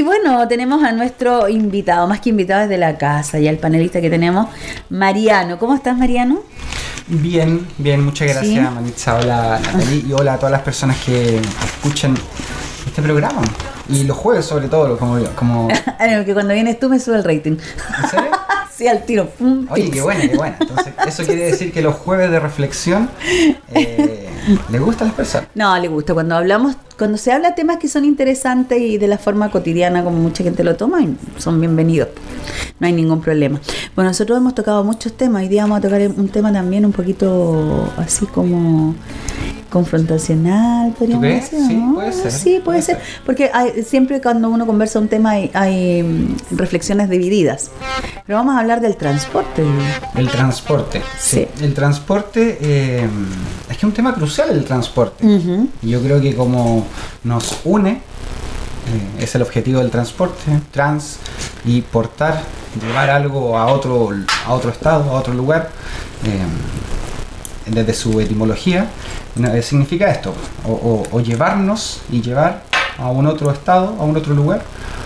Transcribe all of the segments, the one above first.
bueno, tenemos a nuestro invitado, más que invitado es de la casa, y al panelista que tenemos, Mariano. ¿Cómo estás, Mariano? Bien, muchas gracias, ¿sí? Manitza, hola Natalie, y hola a todas las personas que escuchan este programa. Y los jueves sobre todo, como... que cuando vienes tú me sube el rating. ¿En serio? Sí, al tiro. Oye, qué buena. Entonces, eso quiere decir que los jueves de reflexión ¿le gusta a las personas? No, le gusta. Cuando se habla de temas que son interesantes y de la forma cotidiana como mucha gente lo toma, son bienvenidos. No hay ningún problema. Bueno, nosotros hemos tocado muchos temas. Hoy día vamos a tocar un tema también un poquito así como confrontacional, podríamos decir, ¿no? Sí, puede ser. Porque siempre cuando uno conversa un tema hay reflexiones divididas. Pero vamos a hablar del transporte. El transporte, sí. El transporte, es que es un tema crucial el transporte. Uh-huh. Yo creo que como nos une, es el objetivo del transporte, y portar, llevar algo a otro estado, a otro lugar, desde su etimología, significa esto, o llevarnos y llevar a un otro estado, a un otro lugar,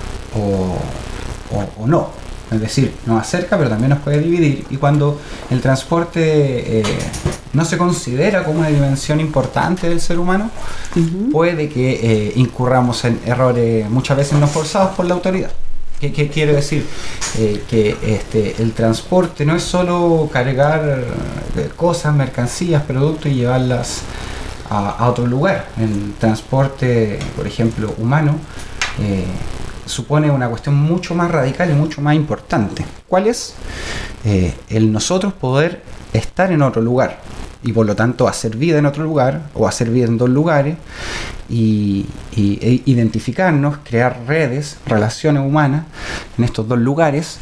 o no. Es decir, nos acerca pero también nos puede dividir, y cuando el transporte no se considera como una dimensión importante del ser humano, uh-huh, puede que incurramos en errores muchas veces no forzados por la autoridad. ¿Qué quiero decir? Que el transporte no es solo cargar cosas, mercancías, productos y llevarlas a otro lugar. El transporte, por ejemplo, humano, supone una cuestión mucho más radical y mucho más importante. ¿Cuál es? El nosotros poder estar en otro lugar y por lo tanto hacer vida en otro lugar o hacer vida en dos lugares y identificarnos, crear redes, relaciones humanas en estos dos lugares.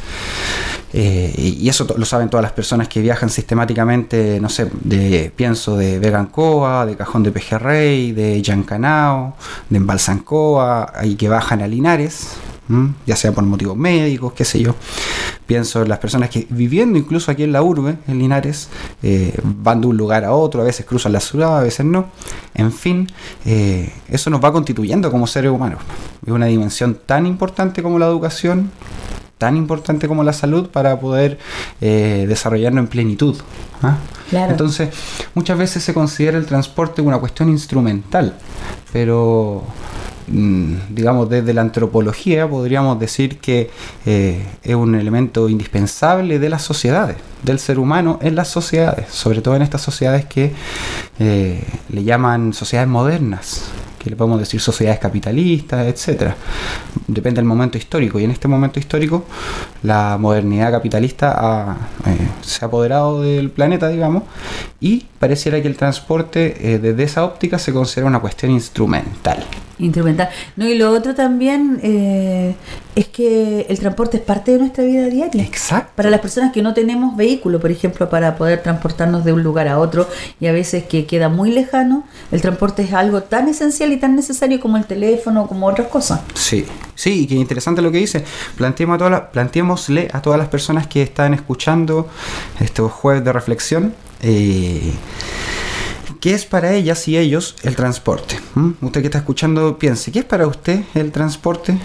Y eso lo saben todas las personas que viajan sistemáticamente, no sé, pienso de Vega Ancoa, de Cajón de Pejerrey, de Yancanao, de Embalsancoa, y que bajan a Linares, ya sea por motivos médicos, qué sé yo. Pienso en las personas que viviendo incluso aquí en la urbe, en Linares, van de un lugar a otro, a veces cruzan la ciudad, a veces no. En fin, eso nos va constituyendo como seres humanos. Es una dimensión tan importante como la educación, tan importante como la salud para poder desarrollarnos en plenitud. Claro. Entonces, muchas veces se considera el transporte una cuestión instrumental, pero digamos desde la antropología podríamos decir que es un elemento indispensable de las sociedades, del ser humano en las sociedades, sobre todo en estas sociedades que le llaman sociedades modernas, que le podemos decir sociedades capitalistas, etcétera. Depende del momento histórico, y en este momento histórico la modernidad capitalista se ha apoderado del planeta, digamos, y pareciera que el transporte desde esa óptica se considera una cuestión instrumental. No, y lo otro también es que el transporte es parte de nuestra vida diaria. Exacto. Para las personas que no tenemos vehículo, por ejemplo, para poder transportarnos de un lugar a otro, y a veces que queda muy lejano, el transporte es algo tan esencial y tan necesario como el teléfono, como otras cosas. Sí, y qué interesante lo que dice. Planteémosle a todas las personas que están escuchando estos jueves de reflexión, ¿qué es para ellas y ellos el transporte? Usted que está escuchando, piense, ¿qué es para usted el transporte?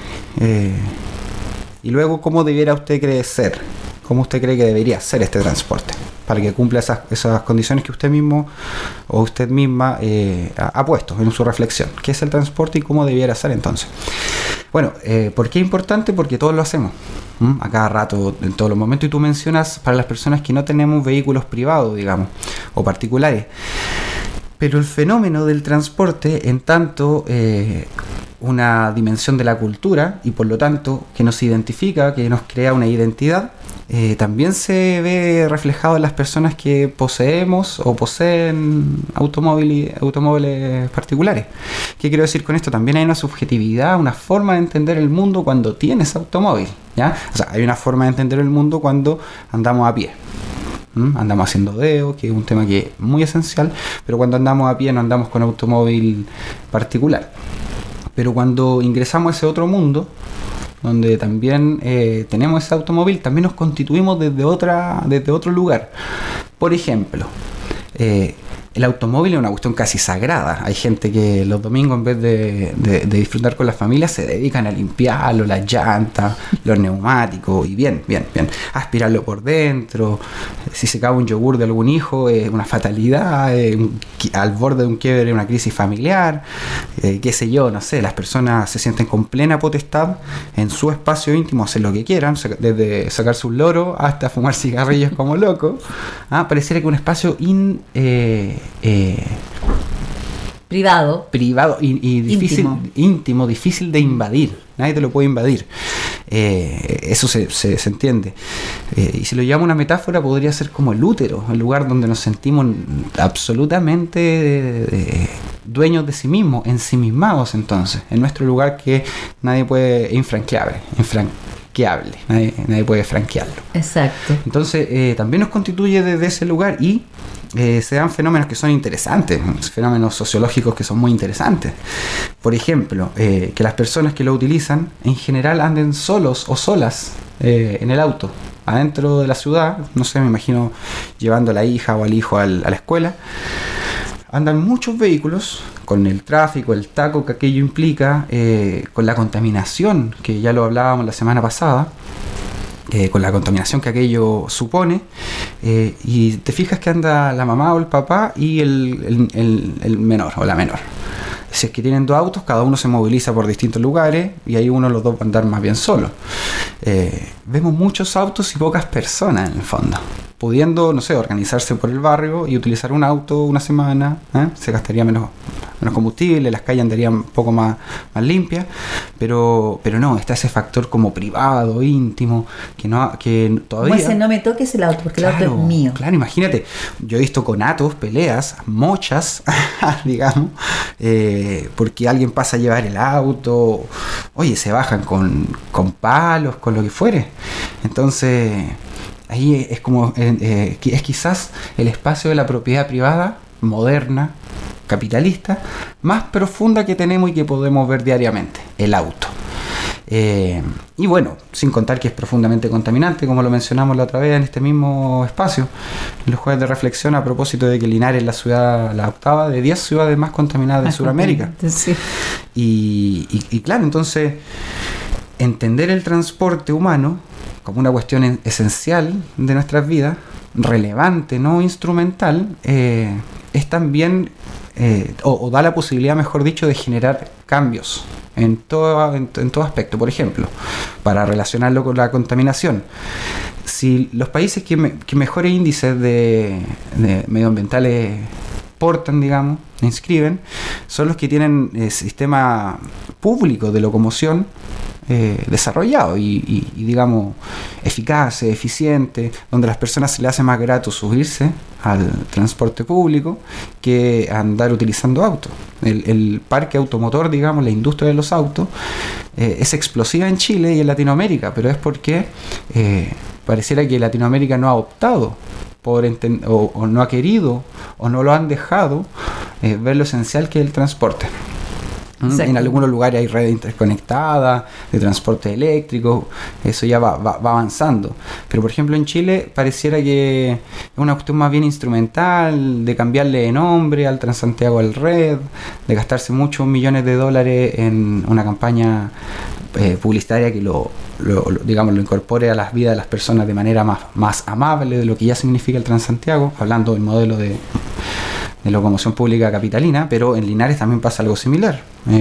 Y luego, ¿cómo debiera usted crecer? ¿Cómo usted cree que debería ser este transporte? Para que cumpla esas condiciones que usted mismo o usted misma ha puesto en su reflexión. ¿Qué es el transporte y cómo debiera ser entonces? Bueno, ¿por qué es importante? Porque todos lo hacemos. A cada rato, en todos los momentos. Y tú mencionas para las personas que no tenemos vehículos privados, digamos, o particulares. Pero el fenómeno del transporte, en tanto una dimensión de la cultura, y por lo tanto que nos identifica, que nos crea una identidad, también se ve reflejado en las personas que poseemos o poseen automóviles particulares. ¿Qué quiero decir con esto? También hay una subjetividad, una forma de entender el mundo cuando tienes automóvil, ¿ya? O sea, hay una forma de entender el mundo cuando andamos a pie. Andamos haciendo dedo, que es un tema que es muy esencial, pero cuando andamos a pie no andamos con automóvil particular. Pero cuando ingresamos a ese otro mundo, donde también tenemos ese automóvil, también nos constituimos desde otro lugar. Por ejemplo, el automóvil es una cuestión casi sagrada. Hay gente que los domingos, en vez de disfrutar con la familia, se dedican a limpiarlo, las llantas, los neumáticos, y bien, aspirarlo por dentro. Si se cae un yogur de algún hijo, es una fatalidad, al borde de un quiebre, una crisis familiar, qué sé yo, no sé. Las personas se sienten con plena potestad en su espacio íntimo, hacer lo que quieran, desde sacarse un loro hasta fumar cigarrillos como locos. Pareciera que un espacio privado y difícil, íntimo, difícil de invadir. Nadie te lo puede invadir. Eso se entiende. Y si lo llevamos a una metáfora, podría ser como el útero, el lugar donde nos sentimos absolutamente dueños de sí mismos, ensimismados, entonces, en nuestro lugar que nadie puede, infranqueable. Nadie puede franquearlo. Exacto. Entonces, también nos constituye desde ese lugar, y se dan fenómenos que son interesantes, fenómenos sociológicos que son muy interesantes. Por ejemplo, que las personas que lo utilizan en general anden solos o solas en el auto, adentro de la ciudad, no sé, me imagino llevando a la hija o al hijo a la escuela. Andan muchos vehículos, con el tráfico, el taco que aquello implica, con la contaminación, que ya lo hablábamos la semana pasada, con la contaminación que aquello supone, y te fijas que anda la mamá o el papá y el menor o la menor. Si es que tienen dos autos, cada uno se moviliza por distintos lugares, y ahí uno de los dos va a andar más bien solo. Vemos muchos autos y pocas personas en el fondo, pudiendo, no sé, organizarse por el barrio y utilizar un auto una semana, se gastaría menos combustible, las calles andarían un poco más limpias, pero no, está ese factor como privado, íntimo, que todavía... Como ese, no me toques el auto, porque el auto es mío. Claro, imagínate, yo he visto conatos, peleas, mochas, digamos, porque alguien pasa a llevar el auto, oye, se bajan con palos, con lo que fuere. Entonces, ahí es como, es quizás el espacio de la propiedad privada, moderna, capitalista, más profunda que tenemos y que podemos ver diariamente, el auto. Y bueno, sin contar que es profundamente contaminante, como lo mencionamos la otra vez en este mismo espacio, en los jueves de reflexión, a propósito de que Linares es la ciudad, la octava de 10 ciudades más contaminadas de Sudamérica. Sí. Y claro, entonces, entender el transporte humano como una cuestión esencial de nuestras vidas, relevante, no instrumental, es también, o da la posibilidad, mejor dicho, de generar cambios en todo aspecto. Por ejemplo, para relacionarlo con la contaminación, si los países que mejores índices de medioambientales portan, digamos, inscriben, son los que tienen sistema público de locomoción desarrollado y digamos eficaz, eficiente, donde a las personas se les hace más grato subirse al transporte público que andar utilizando autos. El parque automotor, digamos, la industria de los autos es explosiva en Chile y en Latinoamérica, pero es porque pareciera que Latinoamérica no ha optado o no ha querido o no lo han dejado ver lo esencial que es el transporte. Exacto. En algunos lugares hay redes interconectadas de transporte eléctrico, eso ya va avanzando, pero por ejemplo en Chile pareciera que es una cuestión más bien instrumental, de cambiarle de nombre al Transantiago al Red, de gastarse muchos millones de dólares en una campaña publicitaria que lo incorpore a las vidas de las personas de manera más amable de lo que ya significa el Transantiago, hablando del modelo de locomoción pública capitalina, pero en Linares también pasa algo similar.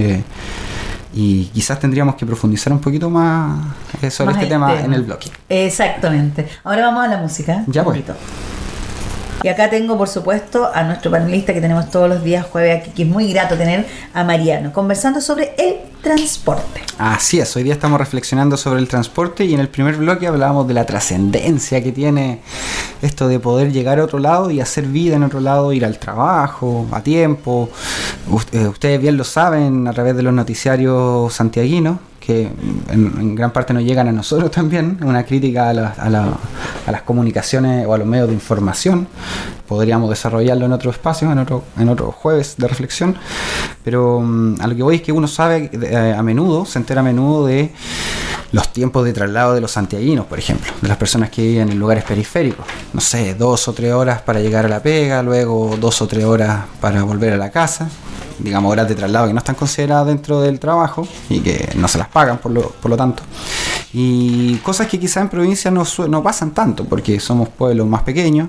Y quizás tendríamos que profundizar un poquito más sobre este tema en el bloque. Exactamente. Ahora vamos a la música. Ya voy. Y acá tengo, por supuesto, a nuestro panelista que tenemos todos los días jueves aquí, que es muy grato tener a Mariano, conversando sobre el transporte. Así es, hoy día estamos reflexionando sobre el transporte y en el primer bloque hablábamos de la trascendencia que tiene esto de poder llegar a otro lado y hacer vida en otro lado, ir al trabajo a tiempo. Ustedes bien lo saben a través de los noticiarios santiaguinos, que en gran parte nos llegan a nosotros también, una crítica a las comunicaciones o a los medios de información. Podríamos desarrollarlo en otro espacio, en otro jueves de reflexión, pero a lo que voy es que uno sabe se entera a menudo de los tiempos de traslado de los santiaguinos, por ejemplo, de las personas que viven en lugares periféricos. No sé, 2 o 3 horas para llegar a la pega, luego 2 o 3 horas para volver a la casa. Digamos, horas de traslado que no están consideradas dentro del trabajo y que no se las pagan por lo tanto. Y cosas que quizás en provincia no pasan tanto, porque somos pueblos más pequeños,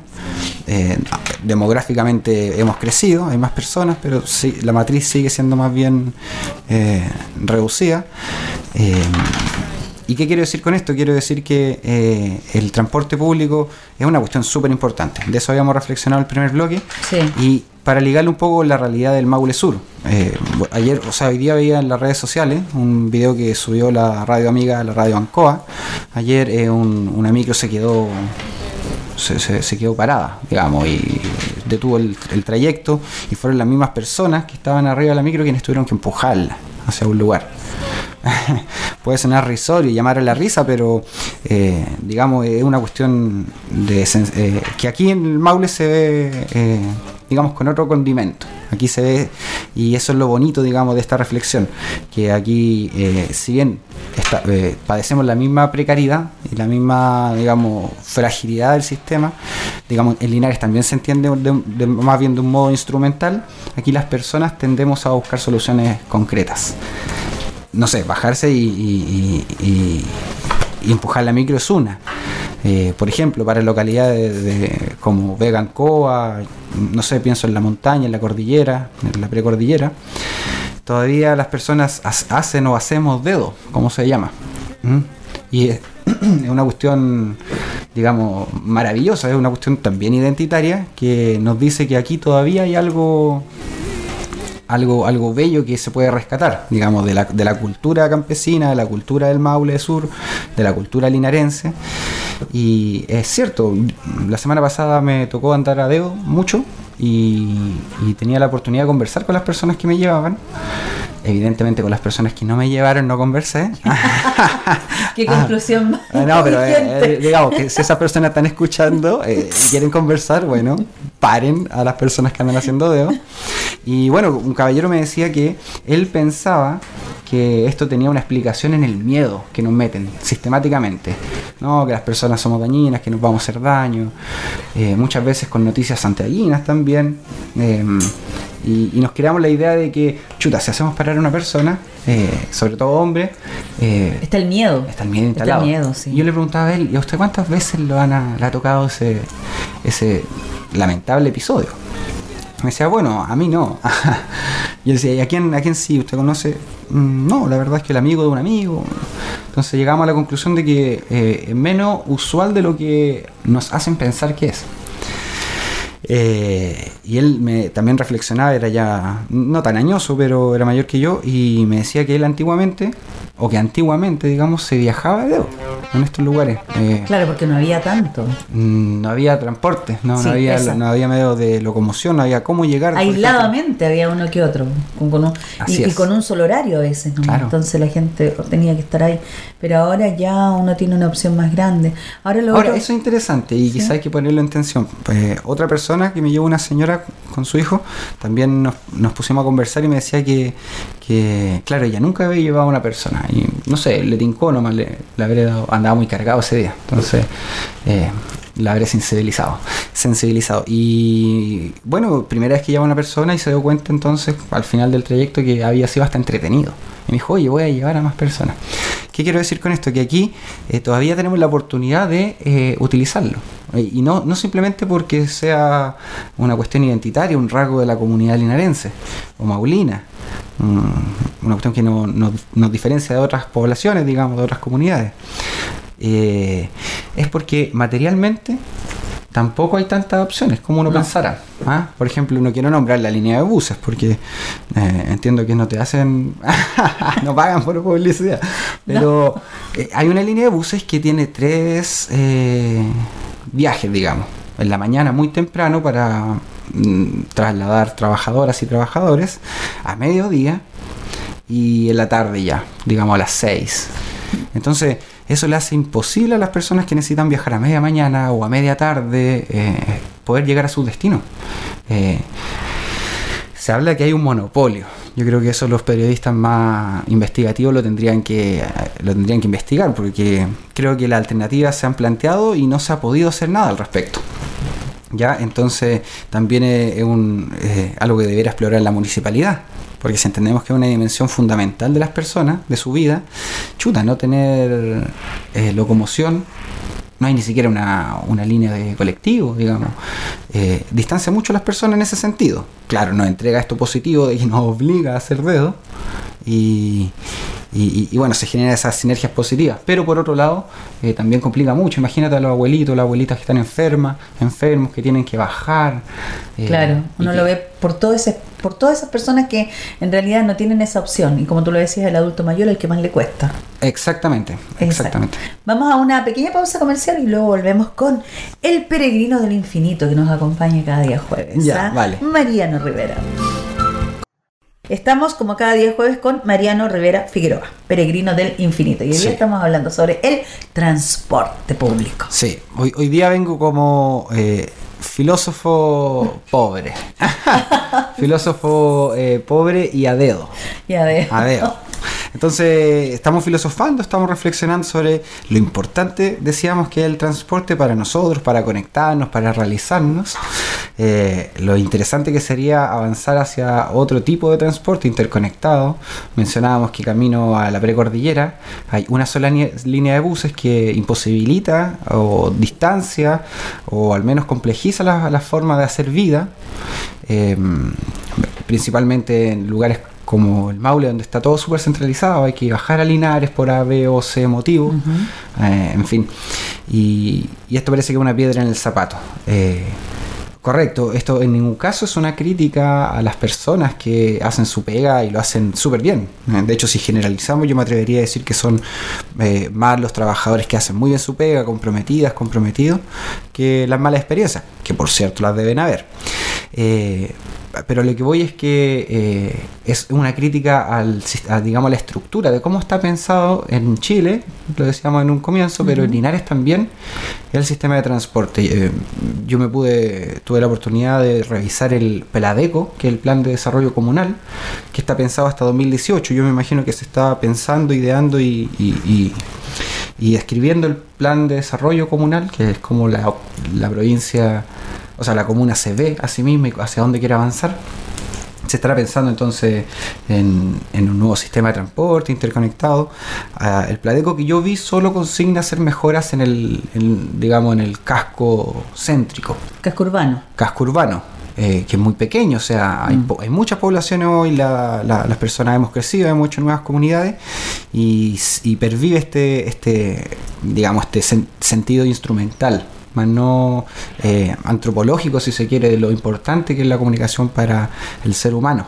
demográficamente hemos crecido, hay más personas, pero sí, la matriz sigue siendo más bien reducida. ¿Y qué quiero decir con esto? Quiero decir que el transporte público es una cuestión súper importante. De eso habíamos reflexionado en el primer bloque. Sí. Y para ligarle un poco la realidad del Maule Sur. Hoy día veía en las redes sociales un video que subió la radio amiga, la radio Ancoa. Ayer una micro se quedó parada, digamos, y detuvo el trayecto, y fueron las mismas personas que estaban arriba de la micro quienes tuvieron que empujarla hacia un lugar. Puede sonar risorio y llamar a la risa, pero digamos, es una cuestión que aquí en el Maule se ve, digamos, con otro condimento. Aquí se ve, y eso es lo bonito, digamos, de esta reflexión, que aquí, si bien padecemos la misma precariedad y la misma, digamos, fragilidad del sistema, digamos, en Linares también se entiende más bien de un modo instrumental. Aquí las personas tendemos a buscar soluciones concretas. No sé, bajarse y empujar la micro es una. Por ejemplo, para localidades como Vega Ancoa, no sé, pienso en la montaña, en la cordillera, en la precordillera, todavía las personas hacen o hacemos dedo, como se llama. Y es una cuestión, digamos, maravillosa, es una cuestión también identitaria que nos dice que aquí todavía hay algo bello que se puede rescatar, digamos, de la cultura campesina, de la cultura del Maule Sur, de la cultura linarense. Y es cierto, la semana pasada me tocó andar a dedo mucho y tenía la oportunidad de conversar con las personas que me llevaban. Evidentemente con las personas que no me llevaron no conversé. ¿Qué conclusión más? No, pero digamos que si esas personas están escuchando y quieren conversar, bueno, paren a las personas que andan haciendo dedo. Y bueno, un caballero me decía que él pensaba que esto tenía una explicación en el miedo que nos meten sistemáticamente, ¿no? Que las personas somos dañinas, que nos vamos a hacer daño, muchas veces con noticias santiaguinas también. Y nos creamos la idea de que, chuta, si hacemos parar a una persona, sobre todo hombre, está el miedo. Está el miedo instalado. Está el miedo, sí. Y yo le preguntaba a él, ¿y a usted cuántas veces le ha tocado ese lamentable episodio? Me decía, bueno, a mí no. Y yo decía, ¿y a quién sí? ¿Usted conoce? No, la verdad es que el amigo de un amigo. Entonces llegamos a la conclusión de que es menos usual de lo que nos hacen pensar que es. Y él también reflexionaba, era ya no tan añoso, pero era mayor que yo, y me decía que él antiguamente, digamos, se viajaba de dedo en estos lugares. Claro, porque no había tanto. No había transporte, no había medios de locomoción, no había cómo llegar. Aisladamente había uno que otro, y con un solo horario a veces, ¿no? Claro. Entonces la gente tenía que estar ahí. Pero ahora ya uno tiene una opción más grande. Ahora eso es interesante y quizás hay que ponerlo en tensión. Otra persona que me llevó, una señora con su hijo, también nos pusimos a conversar y me decía que claro, ella nunca había llevado a una persona y no sé, le tincó nomás, le habré dado, andaba muy cargado ese día, entonces la habré sensibilizado. Y bueno, primera vez que lleva a una persona y se dio cuenta entonces al final del trayecto que había sido hasta entretenido. Y me dijo, oye, voy a llevar a más personas. ¿Qué quiero decir con esto? Que aquí todavía tenemos la oportunidad de utilizarlo. Y no simplemente porque sea una cuestión identitaria, un rasgo de la comunidad linarense o maulina, una cuestión que nos diferencia de otras poblaciones, digamos, de otras comunidades. Es porque materialmente tampoco hay tantas opciones como uno pensara. Por ejemplo, no quiero nombrar la línea de buses porque entiendo que no te hacen no pagan por publicidad, pero hay una línea de buses que tiene 3 viajes, digamos, en la mañana muy temprano para trasladar trabajadoras y trabajadores, a mediodía, y en la tarde ya, digamos a las 6. Entonces eso le hace imposible a las personas que necesitan viajar a media mañana o a media tarde poder llegar a su destino. Se habla que hay un monopolio Yo creo que eso los periodistas más investigativos lo tendrían que investigar, porque creo que las alternativas se han planteado y no se ha podido hacer nada al respecto. ¿Ya? Entonces también es algo que debería explorar la municipalidad, porque si entendemos que es una dimensión fundamental de las personas, de su vida, no tener locomoción, no hay ni siquiera una línea de colectivo, digamos, distancia mucho a las personas en ese sentido. Claro, nos entrega esto positivo de que nos obliga a hacer dedo y bueno, se generan esas sinergias positivas, pero por otro lado también complica mucho. Imagínate a los abuelitos, las abuelitas que están enfermos, que tienen que bajar. Claro, uno lo ve por todas esas personas que en realidad no tienen esa opción, y como tú lo decías, el adulto mayor es el que más le cuesta. Exactamente. Vamos a una pequeña pausa comercial y luego volvemos con el peregrino del infinito que nos acompaña cada día jueves. Ya, vale. Mariano Rivera. Estamos como cada día jueves con Mariano Rivera Figueroa, peregrino del infinito. Y hoy día estamos hablando sobre el transporte público. Sí, hoy día vengo como filósofo pobre. Filósofo pobre y a dedo. A dedo. Entonces estamos filosofando, estamos reflexionando sobre lo importante, decíamos, que es el transporte para nosotros, para conectarnos, para realizarnos. Lo interesante que sería avanzar hacia otro tipo de transporte interconectado. Mencionábamos que camino a la precordillera hay una sola línea de buses que imposibilita o distancia o al menos complejiza la forma de hacer vida, principalmente en lugares como el Maule, donde está todo súper centralizado. Hay que bajar a Linares por A, B o C motivo. En fin, y esto parece que es una piedra en el zapato. Correcto, esto en ningún caso es una crítica a las personas que hacen su pega y lo hacen súper bien. De hecho, si generalizamos, yo me atrevería a decir que son más los trabajadores que hacen muy bien su pega, comprometidos, que las malas experiencias, que por cierto las deben haber. Pero lo que voy es que es una crítica a la estructura de cómo está pensado en Chile, lo decíamos en un comienzo, pero en Linares también, el sistema de transporte. Yo tuve la oportunidad de revisar el PLADECO, que es el Plan de Desarrollo Comunal, que está pensado hasta 2018. Yo me imagino que se está pensando, ideando y escribiendo el Plan de Desarrollo Comunal, que es como la provincia, o sea, la comuna se ve a sí misma y hacia dónde quiere avanzar. Se estará pensando entonces en un nuevo sistema de transporte interconectado. El PLADECO que yo vi solo consigna hacer mejoras en el casco céntrico. Casco urbano. Que es muy pequeño, o sea, hay muchas poblaciones hoy, las personas hemos crecido, hemos hecho nuevas comunidades y pervive este sentido instrumental, más no antropológico, si se quiere, de lo importante que es la comunicación para el ser humano.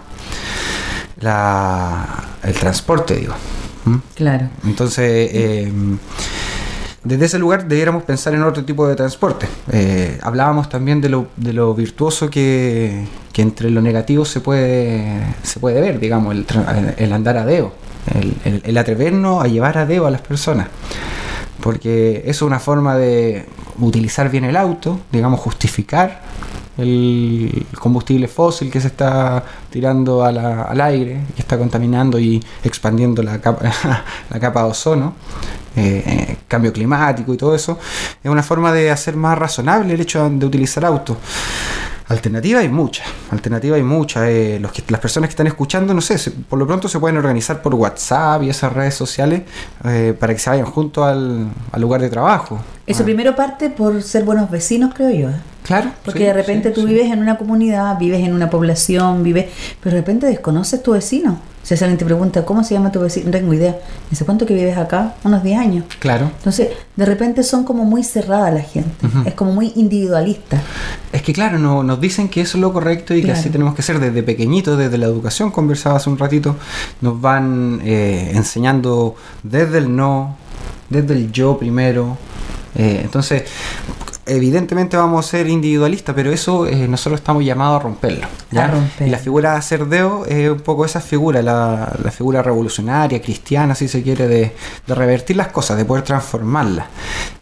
El transporte, digo. Claro. Entonces, desde ese lugar debiéramos pensar en otro tipo de transporte. Hablábamos también de lo virtuoso que entre lo negativo se puede ver, digamos, el andar a dedo, el atrevernos a llevar a dedo a las personas. Porque eso es una forma de utilizar bien el auto, digamos, justificar el combustible fósil que se está tirando al aire, que está contaminando y expandiendo la capa de ozono, cambio climático y todo eso. Es una forma de hacer más razonable el hecho de utilizar autos. Alternativa hay muchas. Las personas que están escuchando, no sé, por lo pronto se pueden organizar por WhatsApp y esas redes sociales para que se vayan juntos al lugar de trabajo. Eso primero parte por ser buenos vecinos, creo yo. Claro. Porque de repente tú vives en una comunidad, vives en una población, pero de repente desconoces tu vecino. Si alguien te pregunta, ¿cómo se llama tu vecino? No tengo idea. ¿Desde cuánto que vives acá? Unos 10 años. Claro. Entonces, de repente son como muy cerrada la gente. Es como muy individualista. Es que claro, nos dicen que eso es lo correcto y que así tenemos que ser desde pequeñitos, desde la educación, conversaba hace un ratito, nos van enseñando desde el no, desde el yo primero. Entonces, evidentemente vamos a ser individualistas, pero eso nosotros estamos llamados a romperlo, ¿ya? Y la figura de hacer dedo es un poco esa figura, la figura revolucionaria, cristiana, si se quiere, de revertir las cosas, de poder transformarlas.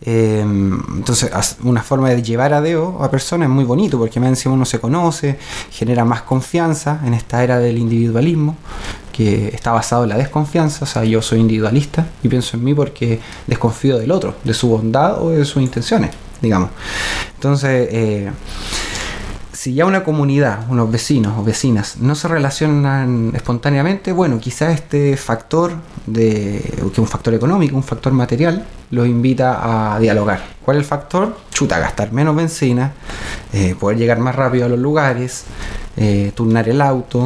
Entonces, una forma de llevar a Deo a personas es muy bonito, porque más encima uno se conoce, genera más confianza en esta era del individualismo, que está basado en la desconfianza. O sea, yo soy individualista y pienso en mí porque desconfío del otro, de su bondad o de sus intenciones, digamos. Entonces, si ya una comunidad, unos vecinos o vecinas no se relacionan espontáneamente, bueno, quizás este factor, que es un factor económico, un factor material, los invita a dialogar. ¿Cuál es el factor? Chuta, gastar menos benzina, poder llegar más rápido a los lugares, turnar el auto.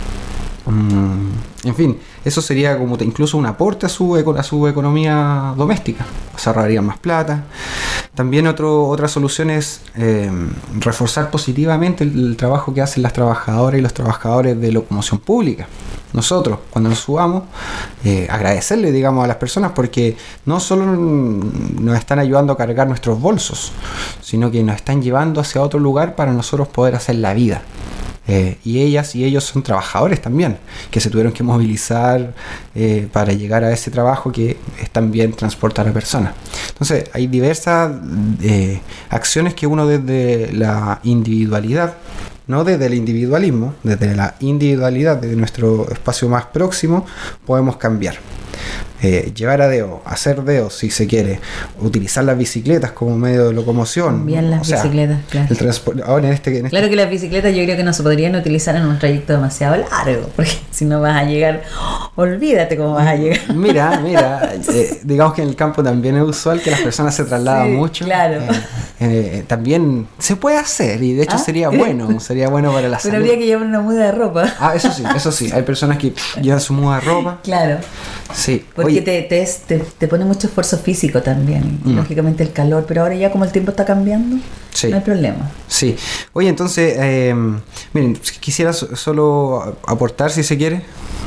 En fin, eso sería como incluso un aporte a su economía doméstica. Se ahorrarían más plata. También otra solución es reforzar positivamente el trabajo que hacen las trabajadoras y los trabajadores de locomoción pública. Nosotros, cuando nos subamos, agradecerle, digamos, a las personas, porque no solo nos están ayudando a cargar nuestros bolsos, sino que nos están llevando hacia otro lugar para nosotros poder hacer la vida. Y ellas y ellos son trabajadores también, que se tuvieron que movilizar para llegar a ese trabajo que es también transportar a personas. Entonces hay diversas acciones que uno desde la individualidad, no desde el individualismo, desde la individualidad, desde nuestro espacio más próximo, podemos cambiar. Llevar a Deo, hacer Deo si se quiere, utilizar las bicicletas como medio de locomoción. Bien, las bicicletas, claro. El transporte, ahora en este claro que las bicicletas yo creo que no se podrían utilizar en un trayecto demasiado largo, porque si no vas a llegar, olvídate cómo vas a llegar. Mira, digamos que en el campo también es usual que las personas se trasladan mucho. Claro. También se puede hacer, y de hecho sería bueno para la salud. Pero habría que llevar una muda de ropa. Eso sí, hay personas que llevan su muda de ropa. Claro. Sí. Porque te pone mucho esfuerzo físico también, lógicamente el calor, pero ahora ya como el tiempo está cambiando, no hay problema. Sí. Oye, entonces, miren, quisiera solo aportar, si se quiere,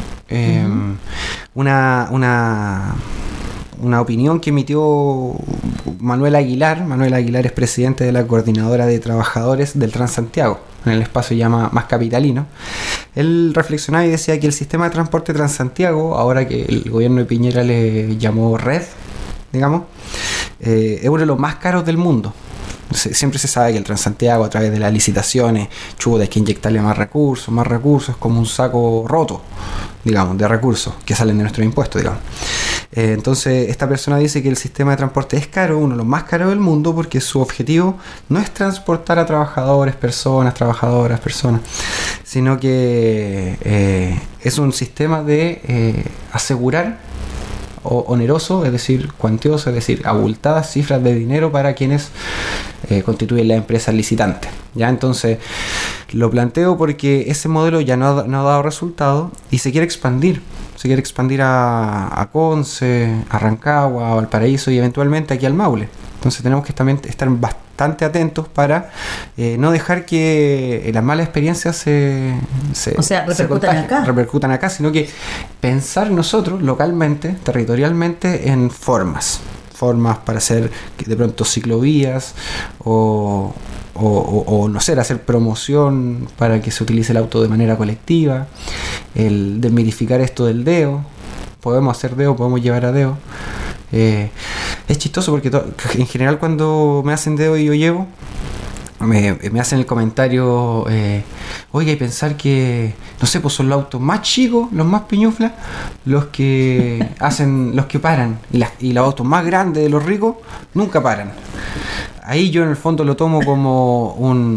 una opinión que emitió Manuel Aguilar. Manuel Aguilar es presidente de la Coordinadora de Trabajadores del Transantiago, en el espacio llama Más Capitalino. Él reflexionaba y decía que el sistema de transporte Transantiago, ahora que el gobierno de Piñera le llamó red, digamos, es uno de los más caros del mundo. Siempre se sabe que el Transantiago, a través de las licitaciones, hay que inyectarle más recursos, es como un saco roto, digamos, de recursos que salen de nuestros impuestos, digamos. Entonces esta persona dice que el sistema de transporte es caro, uno de los más caros del mundo, porque su objetivo no es transportar a trabajadoras, sino que es un sistema de asegurar oneroso, es decir, cuantioso, es decir, abultadas cifras de dinero para quienes constituyen las empresas licitantes. ¿Ya? Entonces lo planteo porque ese modelo ya no ha dado resultado y se quiere expandir. Se quiere expandir a Conce, a Rancagua, a Valparaíso y eventualmente aquí al Maule. Entonces tenemos que también estar bastante atentos para no dejar que las malas experiencias repercutan acá, sino que pensar nosotros localmente, territorialmente, en formas para hacer de pronto ciclovías o no sé, hacer promoción para que se utilice el auto de manera colectiva, el desmitificar esto del Deo. Podemos hacer Deo, podemos llevar a Deo. Es chistoso porque en general cuando me hacen Deo y yo llevo, me hacen el comentario, oiga, y pensar que, no sé, pues son los autos más chicos, los más piñuflas, los que paran, y los autos más grandes de los ricos nunca paran. Ahí yo en el fondo lo tomo como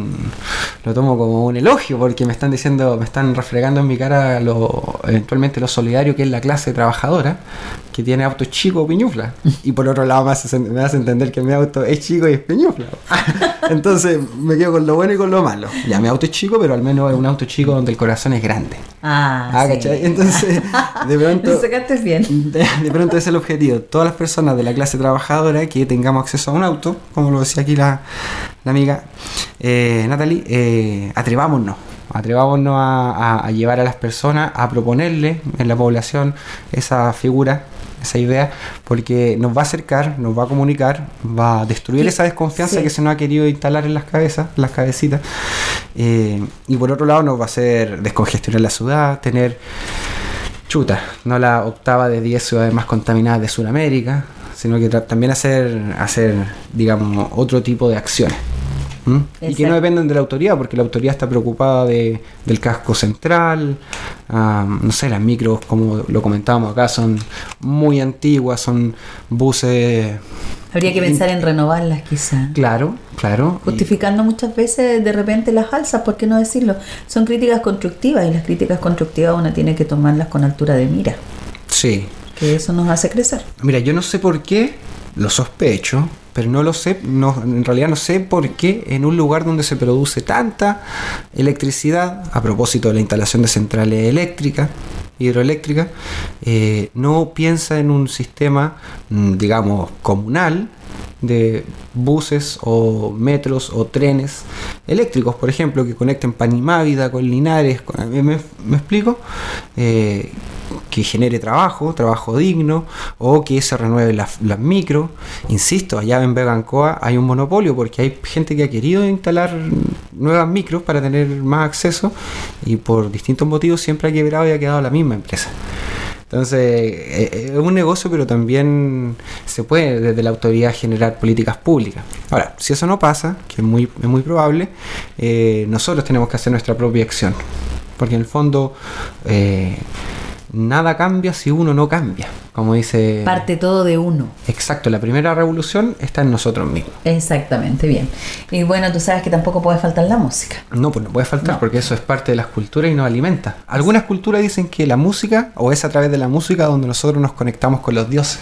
un elogio, porque me están refregando en mi cara eventualmente lo solidario que es la clase trabajadora, que tiene autos chicos o piñuflas. Y por otro lado me hace entender que mi auto es chico y es piñufla. Entonces me quedo con lo bueno y con lo malo. Ya, mi auto es chico, pero al menos es un auto chico donde el corazón es grande. Sí. ¿Cachai? Entonces, de pronto... Lo sacaste bien. De pronto ese es el objetivo. Todas las personas de la clase trabajadora que tengamos acceso a un auto, como lo decía aquí la amiga Natalie, atrevámonos a llevar a las personas, a proponerle en la población esa figura, esa idea, porque nos va a acercar, nos va a comunicar, va a destruir esa desconfianza que se nos ha querido instalar en las cabecitas, y por otro lado nos va a hacer descongestionar la ciudad, tener no la octava de 10 ciudades más contaminadas de Sudamérica, sino que también hacer, digamos, otro tipo de acciones. Y que no dependen de la autoridad, porque la autoridad está preocupada del casco central. No sé, las micros, como lo comentábamos acá, son muy antiguas, son buses. Habría que pensar en renovarlas quizás. Claro. Justificando muchas veces de repente las alzas, ¿por qué no decirlo? Son críticas constructivas, y las críticas constructivas uno tiene que tomarlas con altura de mira. Sí. Que eso nos hace crecer. Mira, yo no sé por qué, lo sospecho, pero no lo sé, en realidad no sé por qué en un lugar donde se produce tanta electricidad, a propósito de la instalación de centrales eléctricas, hidroeléctricas, no piensa en un sistema, digamos, comunal de buses o metros o trenes eléctricos, por ejemplo, que conecten Panimávida con Linares, ¿me explico? Que genere trabajo digno, o que se renueve las micros. Insisto, allá en Begancoa hay un monopolio porque hay gente que ha querido instalar nuevas micros para tener más acceso, y por distintos motivos siempre ha quebrado y ha quedado la misma empresa. Entonces, es un negocio, pero también se puede desde la autoridad generar políticas públicas. Ahora, si eso no pasa, que es muy probable, nosotros tenemos que hacer nuestra propia acción, porque en el fondo nada cambia si uno no cambia, como dice. Parte todo de uno. Exacto, la primera revolución está en nosotros mismos. Exactamente, bien. Y bueno, tú sabes que tampoco puede faltar la música. No, pues no puede faltar, porque eso es parte de las culturas y nos alimenta. Algunas culturas dicen que la música, o es a través de la música donde nosotros nos conectamos con los dioses.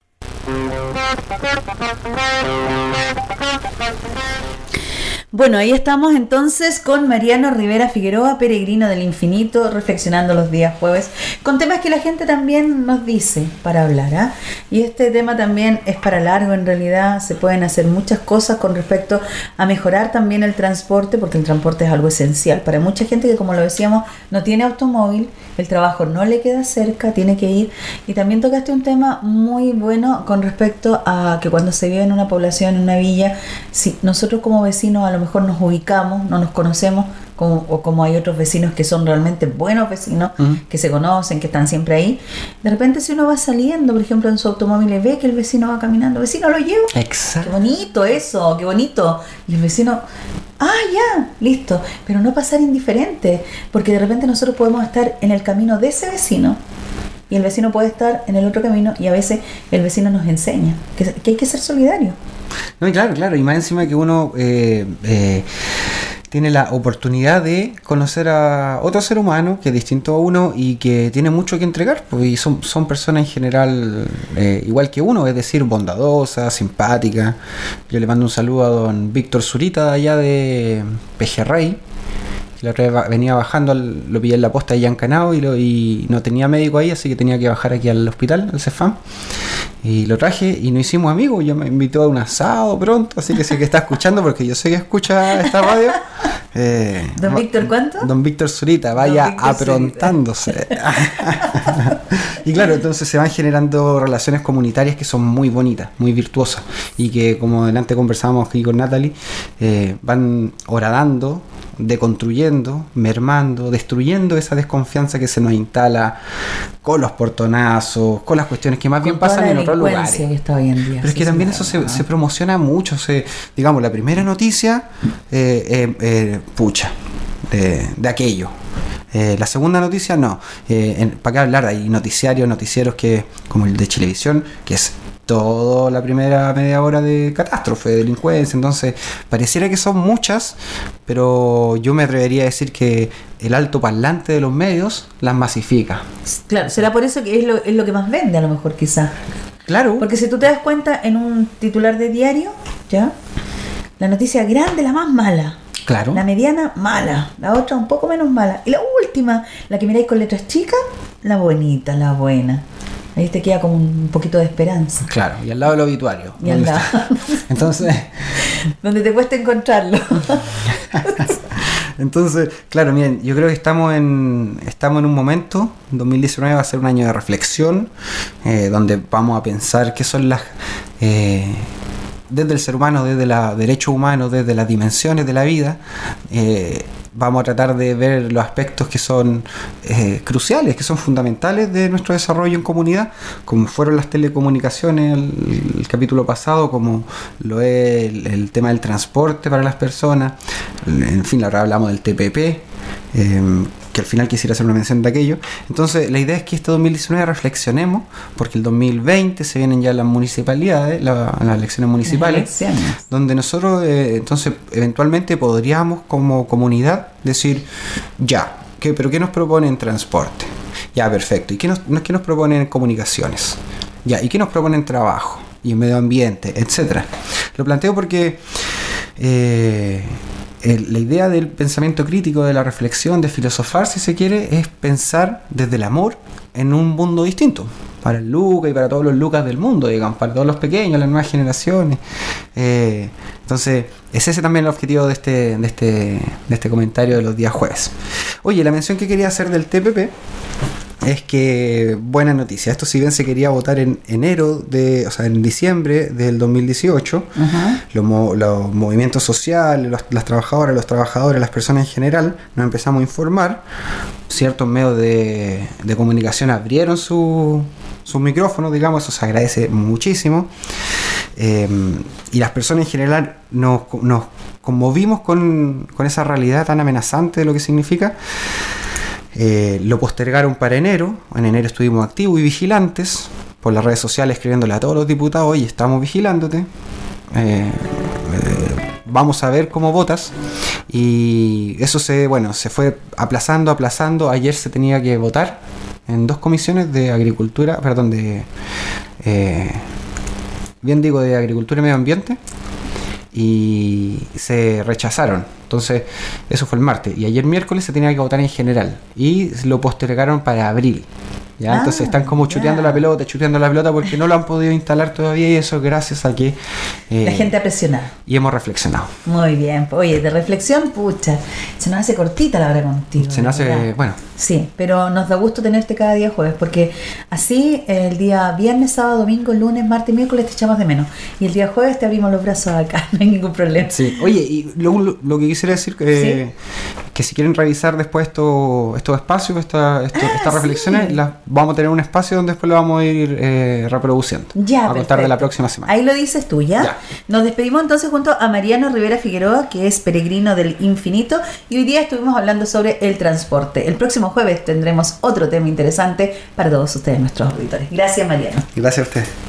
Bueno, ahí estamos entonces con Mariano Rivera Figueroa, peregrino del infinito, reflexionando los días jueves, con temas que la gente también nos dice para hablar, ¿eh? Y este tema también es para largo, en realidad se pueden hacer muchas cosas con respecto a mejorar también el transporte, porque el transporte es algo esencial para mucha gente que, como lo decíamos, no tiene automóvil, el trabajo no le queda cerca, tiene que ir. Y también tocaste un tema muy bueno con respecto a que cuando se vive en una población, en una villa, si nosotros como vecinos a lo mejor nos ubicamos, no nos conocemos, como hay otros vecinos que son realmente buenos vecinos, que se conocen, que están siempre ahí. De repente, si uno va saliendo, por ejemplo, en su automóvil y ve que el vecino va caminando, vecino, lo llevo. Exacto. Qué bonito eso, qué bonito. Y el vecino, ya, listo. Pero no pasar indiferente, porque de repente nosotros podemos estar en el camino de ese vecino y el vecino puede estar en el otro camino, y a veces el vecino nos enseña que hay que ser solidario. No, y claro, y más encima que uno tiene la oportunidad de conocer a otro ser humano que es distinto a uno y que tiene mucho que entregar, pues, y son personas en general igual que uno, es decir, bondadosas, simpáticas. Yo le mando un saludo a don Víctor Zurita de allá de Pejerrey. La otra vez venía bajando, lo pillé en la posta allá en Canao y no tenía médico ahí, así que tenía que bajar aquí al hospital, al Cefam. Y lo traje y nos hicimun amigos. Yo me invitó a un asado pronto, así que sé que está escuchando, porque yo sé que escucha esta radio. ¿Don Víctor cuánto? Don Víctor Zurita, vaya Víctor aprontándose. Y claro, entonces se van generando relaciones comunitarias que son muy bonitas, muy virtuosas, y que, como adelante conversábamos aquí con Natalie, van horadando, deconstruyendo, mermando, destruyendo esa desconfianza que se nos instala con los portonazos, con las cuestiones que más bien pasan en otros lugares. Que está hoy en día. Pero es que también eso se promociona mucho. Digamos, la primera noticia, de aquello. La segunda noticia, no. ¿Para qué hablar? Hay noticieros que, como el de Chilevisión, que es toda la primera media hora de catástrofe, de delincuencia. Entonces, pareciera que son muchas, pero yo me atrevería a decir que el alto parlante de los medios las masifica. Claro, será por eso que es lo que más vende, a lo mejor, quizás. Claro. Porque si tú te das cuenta, en un titular de diario, ¿ya? La noticia grande, la más mala. Claro. La mediana, mala. La otra, un poco menos mala. Y la última, la que miráis con letras chicas, la bonita, la buena. Ahí te queda como un poquito de esperanza. Claro, y al lado del obituario. Y al lado. Entonces... donde te cuesta encontrarlo. Entonces, claro, miren, yo creo que estamos en un momento, 2019 va a ser un año de reflexión, donde vamos a pensar qué son las... desde el ser humano, desde los derechos humanos, desde las dimensiones de la vida, vamos a tratar de ver los aspectos que son cruciales, que son fundamentales de nuestro desarrollo en comunidad, como fueron las telecomunicaciones el capítulo pasado, como lo es el tema del transporte para las personas, en fin, ahora hablamos del TPP, que al final quisiera hacer una mención de aquello. Entonces la idea es que este 2019 reflexionemos, porque el 2020 se vienen ya las municipalidades, las elecciones municipales, donde nosotros entonces eventualmente podríamos como comunidad decir, ya, ¿pero qué nos proponen transporte? Ya, perfecto. ¿Y qué nos proponen comunicaciones? Ya, ¿y qué nos proponen trabajo? Y medio ambiente, etcétera. Lo planteo porque la idea del pensamiento crítico, de la reflexión, de filosofar, si se quiere, es pensar desde el amor en un mundo distinto, para el Lucas y para todos los Lucas del mundo, digamos, para todos los pequeños, las nuevas generaciones. Entonces, es ese también el objetivo de este comentario de los días jueves. Oye, la mención que quería hacer del TPP es que, buena noticia, esto si bien se quería votar en en diciembre del 2018, los movimientos sociales, las trabajadoras, los trabajadores, las personas en general, nos empezamos a informar, ciertos medios de comunicación abrieron sus micrófonos, digamos, eso se agradece muchísimo, y las personas en general nos conmovimos con esa realidad tan amenazante de lo que significa. Lo postergaron para enero. En enero estuvimos activos y vigilantes por las redes sociales, escribiéndole a todos los diputados: oye, estamos vigilándote, vamos a ver cómo votas. Y eso se fue aplazando. Ayer se tenía que votar en 2 comisiones de agricultura, de agricultura y medio ambiente, y se rechazaron. Entonces, eso fue el martes. Y ayer miércoles se tenía que votar en general. Y lo postergaron para abril. ¿Ya? Entonces están como chuteando la pelota porque no lo han podido instalar todavía, y eso gracias a que la gente ha presionado. Y hemos reflexionado. Muy bien. Oye, de reflexión, pucha, se nos hace cortita la hora contigo. Se nos hace, bueno. Sí, pero nos da gusto tenerte cada día jueves, porque así el día viernes, sábado, domingo, lunes, martes, miércoles te echamos de menos. Y el día jueves te abrimos los brazos acá, no hay ningún problema. Sí. Oye, y lo que quisiera decir que si quieren revisar después estos espacios, estas reflexiones, vamos a tener un espacio donde después lo vamos a ir reproduciendo. Ya, a contar de la próxima semana. Ahí lo dices tú, ¿ya? Nos despedimos entonces junto a Mariano Rivera Figueroa, que es peregrino del infinito, y hoy día estuvimos hablando sobre el transporte. El próximo jueves tendremos otro tema interesante para todos ustedes, nuestros auditores. Gracias, Mariano. Gracias a ustedes.